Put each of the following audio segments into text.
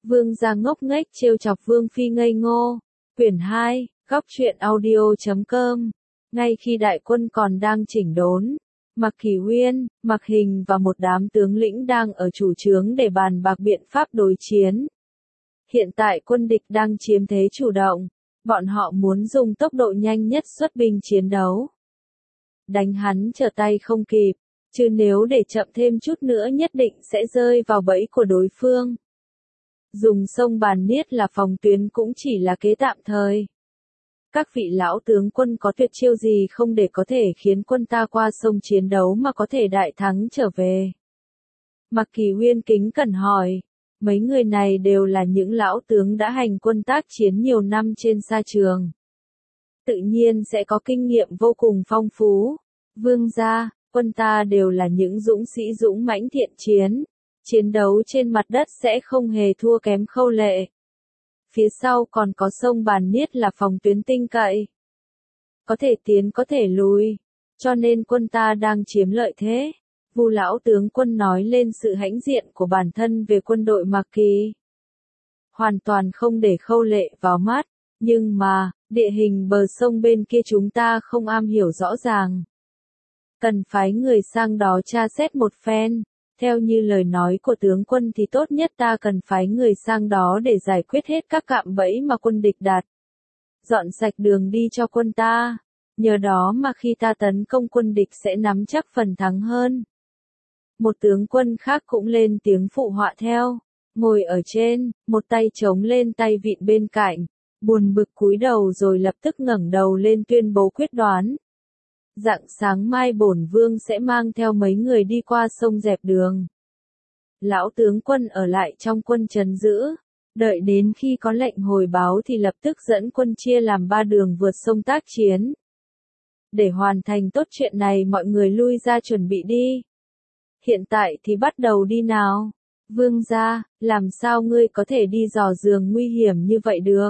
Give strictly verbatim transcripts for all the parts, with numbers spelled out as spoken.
Vương gia ngốc nghếch trêu chọc Vương phi ngây ngô. Quyển hai, góc truyện audio chấm com. Ngay khi đại quân còn đang chỉnh đốn, Mạc Kỳ Uyên, Mạc Hình và một đám tướng lĩnh đang ở chủ trướng để bàn bạc biện pháp đối chiến. Hiện tại quân địch đang chiếm thế chủ động, bọn họ muốn dùng tốc độ nhanh nhất xuất binh chiến đấu. Đánh hắn trở tay không kịp, chứ nếu để chậm thêm chút nữa nhất định sẽ rơi vào bẫy của đối phương. Dùng sông Bàn Niết là phòng tuyến cũng chỉ là kế tạm thời. Các vị lão tướng quân có tuyệt chiêu gì không để có thể khiến quân ta qua sông chiến đấu mà có thể đại thắng trở về? Mạc Kỳ Uyên kính cẩn hỏi, mấy người này đều là những lão tướng đã hành quân tác chiến nhiều năm trên sa trường. Tự nhiên sẽ có kinh nghiệm vô cùng phong phú. Vương gia, quân ta đều là những dũng sĩ dũng mãnh thiện chiến. Chiến đấu trên mặt đất sẽ không hề thua kém Khâu Lệ. Phía sau còn có sông Bàn Niết là phòng tuyến tin cậy. Có thể tiến có thể lùi, cho nên quân ta đang chiếm lợi thế. Vu lão tướng quân nói lên sự hãnh diện của bản thân về quân đội Mạc Kỳ. Hoàn toàn không để Khâu Lệ vào mắt, nhưng mà, địa hình bờ sông bên kia chúng ta không am hiểu rõ ràng. Cần phái người sang đó tra xét một phen. Theo như lời nói của tướng quân thì tốt nhất ta cần phái người sang đó để giải quyết hết các cạm bẫy mà quân địch đặt. Dọn sạch đường đi cho quân ta. Nhờ đó mà khi ta tấn công quân địch sẽ nắm chắc phần thắng hơn. Một tướng quân khác cũng lên tiếng phụ họa theo. Ngồi ở trên, một tay chống lên tay vịn bên cạnh. Buồn bực cúi đầu rồi lập tức ngẩng đầu lên tuyên bố quyết đoán. Rạng sáng mai bổn vương sẽ mang theo mấy người đi qua sông dẹp đường. Lão tướng quân ở lại trong quân trấn giữ, đợi đến khi có lệnh hồi báo thì lập tức dẫn quân chia làm ba đường vượt sông tác chiến. Để hoàn thành tốt chuyện này mọi người lui ra chuẩn bị đi. Hiện tại thì bắt đầu đi nào. Vương gia, làm sao ngươi có thể đi dò giường nguy hiểm như vậy được?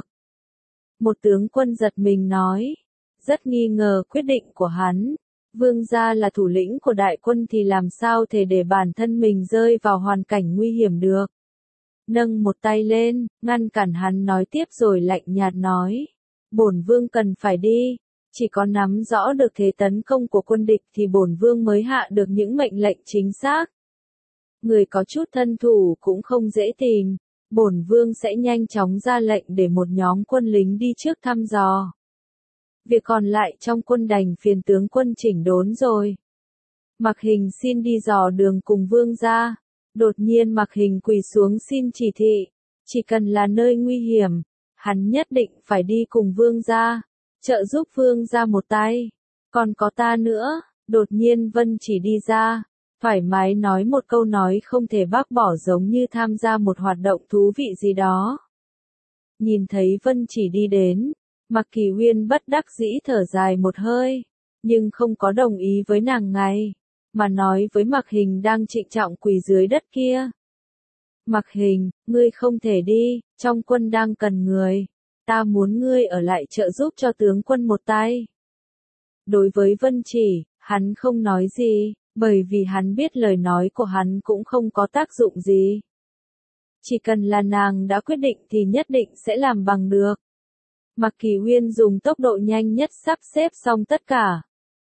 Một tướng quân giật mình nói. Rất nghi ngờ quyết định của hắn. Vương gia là thủ lĩnh của đại quân thì làm sao thể để bản thân mình rơi vào hoàn cảnh nguy hiểm được. Nâng một tay lên, ngăn cản hắn nói tiếp rồi lạnh nhạt nói. Bổn vương cần phải đi. Chỉ có nắm rõ được thế tấn công của quân địch thì bổn vương mới hạ được những mệnh lệnh chính xác. Người có chút thân thủ cũng không dễ tìm. Bổn vương sẽ nhanh chóng ra lệnh để một nhóm quân lính đi trước thăm dò. Việc còn lại trong quân đành phiền tướng quân chỉnh đốn rồi. Mạc Hình xin đi dò đường cùng vương gia. Đột nhiên Mạc Hình quỳ xuống xin chỉ thị. Chỉ cần là nơi nguy hiểm, hắn nhất định phải đi cùng vương gia. Trợ giúp vương gia một tay. Còn có ta nữa. Đột nhiên Vân Chỉ đi ra. Thoải mái nói một câu nói không thể bác bỏ giống như tham gia một hoạt động thú vị gì đó. Nhìn thấy Vân Chỉ đi đến. Mạc Kỳ Uyên bất đắc dĩ thở dài một hơi, nhưng không có đồng ý với nàng ngay, mà nói với Mạc Hình đang trịnh trọng quỳ dưới đất kia. Mạc Hình, ngươi không thể đi, trong quân đang cần người, ta muốn ngươi ở lại trợ giúp cho tướng quân một tay. Đối với Vân Chỉ, hắn không nói gì, bởi vì hắn biết lời nói của hắn cũng không có tác dụng gì. Chỉ cần là nàng đã quyết định thì nhất định sẽ làm bằng được. Mạc Kỳ Uyên dùng tốc độ nhanh nhất sắp xếp xong tất cả.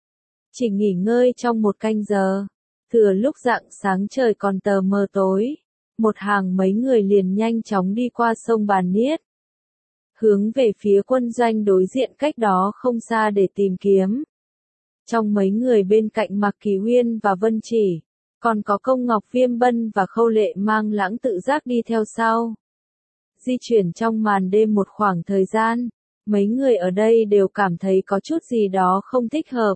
Chỉ nghỉ ngơi trong một canh giờ. Thừa lúc rạng sáng trời còn tờ mờ tối. Một hàng mấy người liền nhanh chóng đi qua sông Bàn Niết. Hướng về phía quân doanh đối diện cách đó không xa để tìm kiếm. Trong mấy người bên cạnh Mạc Kỳ Uyên và Vân Chỉ, còn có Công Ngọc Viêm Bân và Khâu Lệ mang lãng tự giác đi theo sau. Di chuyển trong màn đêm một khoảng thời gian. Mấy người ở đây đều cảm thấy có chút gì đó không thích hợp.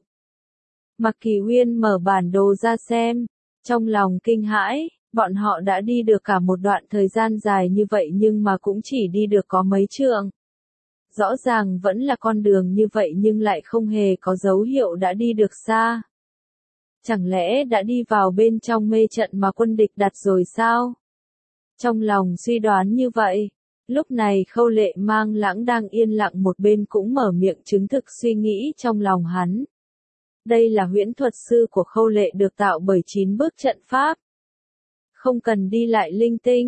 Mạc Kỳ Uyên mở bản đồ ra xem, trong lòng kinh hãi, bọn họ đã đi được cả một đoạn thời gian dài như vậy nhưng mà cũng chỉ đi được có mấy trượng. Rõ ràng vẫn là con đường như vậy nhưng lại không hề có dấu hiệu đã đi được xa. Chẳng lẽ đã đi vào bên trong mê trận mà quân địch đặt rồi sao? Trong lòng suy đoán như vậy. Lúc này Khâu Lệ mang lãng đang yên lặng một bên cũng mở miệng chứng thực suy nghĩ trong lòng hắn. Đây là huyễn thuật sư của Khâu Lệ được tạo bởi chín bước trận pháp. Không cần đi lại linh tinh,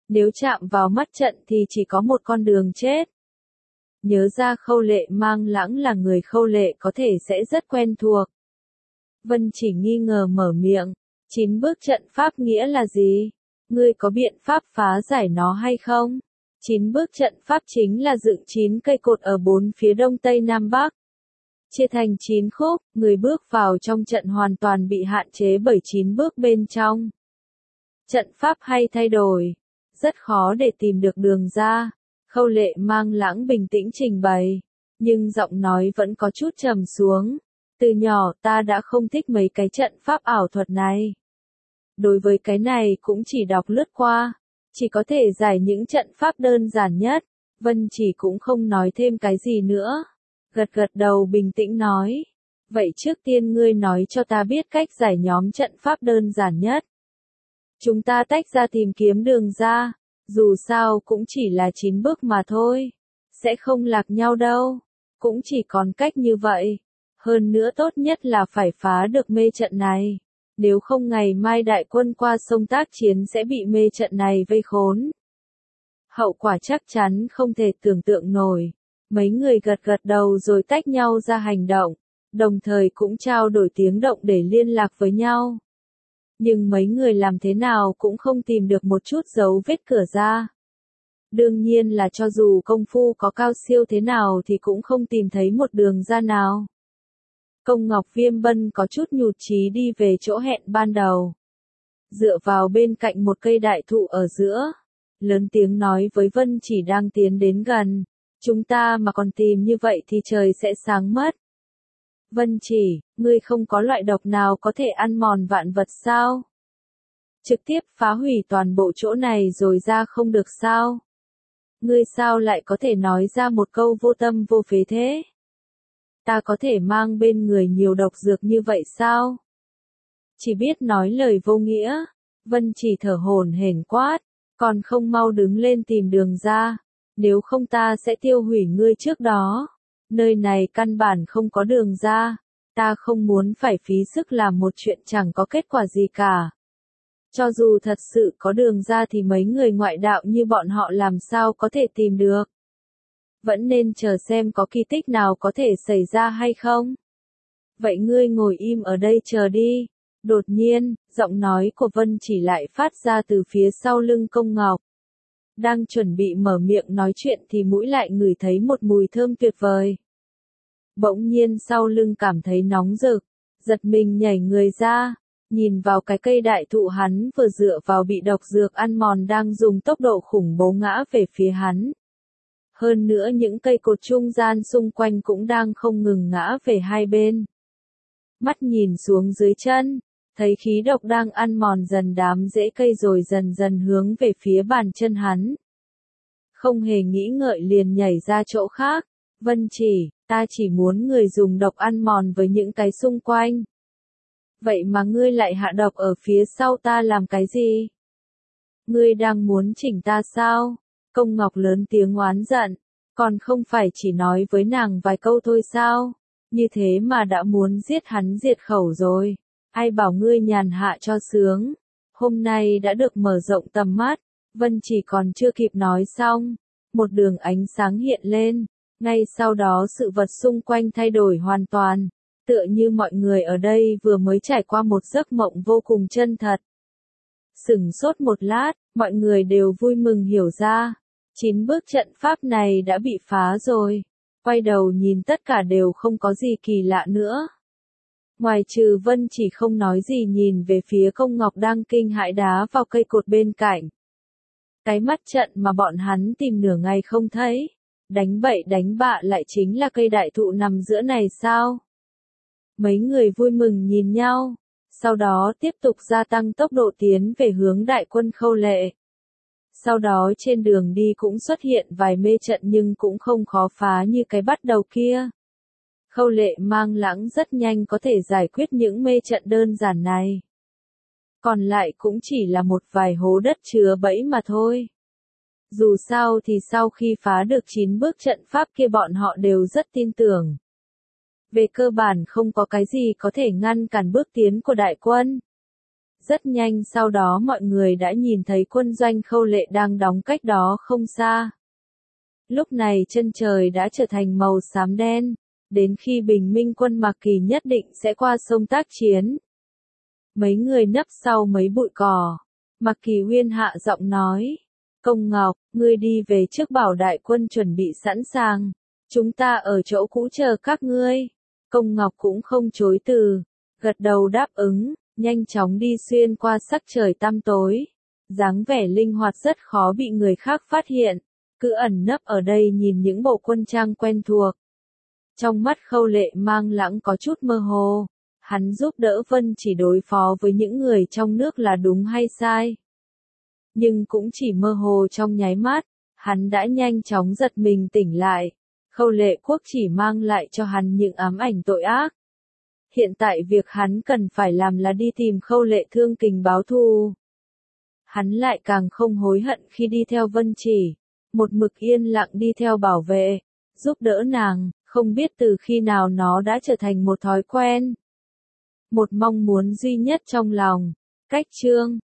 Nếu chạm vào mắt trận thì chỉ có một con đường chết. Nhớ ra Khâu Lệ Mang Lãng là người Khâu Lệ có thể sẽ rất quen thuộc. Vân Chỉ nghi ngờ mở miệng, chín bước trận pháp nghĩa là gì? Ngươi có biện pháp phá giải nó hay không? Chín bước trận pháp chính là dựng chín cây cột ở bốn phía đông tây nam bắc. Chia thành chín khúc, người bước vào trong trận hoàn toàn bị hạn chế bởi chín bước bên trong. Trận pháp hay thay đổi, rất khó để tìm được đường ra. Khâu Lệ Mang Lãng bình tĩnh trình bày, nhưng giọng nói vẫn có chút trầm xuống. Từ nhỏ ta đã không thích mấy cái trận pháp ảo thuật này. Đối với cái này cũng chỉ đọc lướt qua, chỉ có thể giải những trận pháp đơn giản nhất. Vân Chỉ cũng không nói thêm cái gì nữa. Gật gật đầu bình tĩnh nói. Vậy trước tiên ngươi nói cho ta biết cách giải nhóm trận pháp đơn giản nhất. Chúng ta tách ra tìm kiếm đường ra, dù sao cũng chỉ là chín bước mà thôi. Sẽ không lạc nhau đâu, cũng chỉ còn cách như vậy. Hơn nữa tốt nhất là phải phá được mê trận này. Nếu không ngày mai đại quân qua sông tác chiến sẽ bị mê trận này vây khốn. Hậu quả chắc chắn không thể tưởng tượng nổi. Mấy người gật gật đầu rồi tách nhau ra hành động, đồng thời cũng trao đổi tiếng động để liên lạc với nhau. Nhưng mấy người làm thế nào cũng không tìm được một chút dấu vết cửa ra. Đương nhiên là cho dù công phu có cao siêu thế nào thì cũng không tìm thấy một đường ra nào. Công Ngọc Viêm Bân có chút nhụt chí đi về chỗ hẹn ban đầu. Dựa vào bên cạnh một cây đại thụ ở giữa, lớn tiếng nói với Vân Chỉ đang tiến đến gần. Chúng ta mà còn tìm như vậy thì trời sẽ sáng mất. Vân Chỉ, ngươi không có loại độc nào có thể ăn mòn vạn vật sao? Trực tiếp phá hủy toàn bộ chỗ này rồi ra không được sao? Ngươi sao lại có thể nói ra một câu vô tâm vô phế thế? Ta có thể mang bên người nhiều độc dược như vậy sao? Chỉ biết nói lời vô nghĩa. Vân Chỉ thở hổn hển quát, còn không mau đứng lên tìm đường ra. Nếu không ta sẽ tiêu hủy ngươi trước đó. Nơi này căn bản không có đường ra. Ta không muốn phải phí sức làm một chuyện chẳng có kết quả gì cả. Cho dù thật sự có đường ra thì mấy người ngoại đạo như bọn họ làm sao có thể tìm được. Vẫn nên chờ xem có kỳ tích nào có thể xảy ra hay không. Vậy ngươi ngồi im ở đây chờ đi. Đột nhiên, giọng nói của Vân Chỉ lại phát ra từ phía sau lưng Công Ngọc. Đang chuẩn bị mở miệng nói chuyện thì mũi lại ngửi thấy một mùi thơm tuyệt vời. Bỗng nhiên sau lưng cảm thấy nóng rực, giật mình nhảy người ra, nhìn vào cái cây đại thụ hắn vừa dựa vào bị độc dược ăn mòn đang dùng tốc độ khủng bố ngã về phía hắn. Hơn nữa những cây cột trung gian xung quanh cũng đang không ngừng ngã về hai bên. Mắt nhìn xuống dưới chân, thấy khí độc đang ăn mòn dần đám rễ cây rồi dần dần hướng về phía bàn chân hắn. Không hề nghĩ ngợi liền nhảy ra chỗ khác. Vân Chỉ, ta chỉ muốn người dùng độc ăn mòn với những cái xung quanh. Vậy mà ngươi lại hạ độc ở phía sau ta làm cái gì? Ngươi đang muốn chỉnh ta sao? Công Ngọc lớn tiếng oán giận, còn không phải chỉ nói với nàng vài câu thôi sao? Như thế mà đã muốn giết hắn diệt khẩu rồi. Ai bảo ngươi nhàn hạ cho sướng. Hôm nay đã được mở rộng tầm mắt. Vân Chỉ còn chưa kịp nói xong. Một đường ánh sáng hiện lên. Ngay sau đó sự vật xung quanh thay đổi hoàn toàn. Tựa như mọi người ở đây vừa mới trải qua một giấc mộng vô cùng chân thật. Sửng sốt một lát, mọi người đều vui mừng hiểu ra. Chín bước trận pháp này đã bị phá rồi. Quay đầu nhìn tất cả đều không có gì kỳ lạ nữa. Ngoài trừ Vân Chỉ không nói gì nhìn về phía Công Ngọc đang kinh hãi đá vào cây cột bên cạnh. Cái mắt trận mà bọn hắn tìm nửa ngày không thấy. Đánh bậy đánh bạ lại chính là cây đại thụ nằm giữa này sao? Mấy người vui mừng nhìn nhau. Sau đó tiếp tục gia tăng tốc độ tiến về hướng đại quân Khâu Lệ. Sau đó trên đường đi cũng xuất hiện vài mê trận nhưng cũng không khó phá như cái bắt đầu kia. Khâu Lệ Mang Lãng rất nhanh có thể giải quyết những mê trận đơn giản này. Còn lại cũng chỉ là một vài hố đất chứa bẫy mà thôi. Dù sao thì sau khi phá được chín bước trận pháp kia bọn họ đều rất tin tưởng. Về cơ bản không có cái gì có thể ngăn cản bước tiến của đại quân. Rất nhanh sau đó mọi người đã nhìn thấy quân doanh Khâu Lệ đang đóng cách đó không xa. Lúc này chân trời đã trở thành màu xám đen, đến khi bình minh quân Mạc Kỳ nhất định sẽ qua sông tác chiến. Mấy người nấp sau mấy bụi cỏ. Mạc Kỳ Huyên hạ giọng nói. Công Ngọc, ngươi đi về trước bảo đại quân chuẩn bị sẵn sàng. Chúng ta ở chỗ cũ chờ các ngươi. Công Ngọc cũng không chối từ. Gật đầu đáp ứng, nhanh chóng đi xuyên qua sắc trời tăm tối. Dáng vẻ linh hoạt rất khó bị người khác phát hiện. Cứ ẩn nấp ở đây nhìn những bộ quân trang quen thuộc. Trong mắt Khâu Lệ mang lãng có chút mơ hồ. Hắn giúp đỡ Vân chỉ đối phó với những người trong nước là đúng hay sai. Nhưng cũng chỉ mơ hồ trong nháy mắt, hắn đã nhanh chóng giật mình tỉnh lại. Khâu Lệ Quốc chỉ mang lại cho hắn những ám ảnh tội ác. Hiện tại việc hắn cần phải làm là đi tìm Khâu Lệ Thương Kình báo thù. Hắn lại càng không hối hận khi đi theo Vân Chỉ, một mực yên lặng đi theo bảo vệ, giúp đỡ nàng, không biết từ khi nào nó đã trở thành một thói quen. Một mong muốn duy nhất trong lòng. Cách chương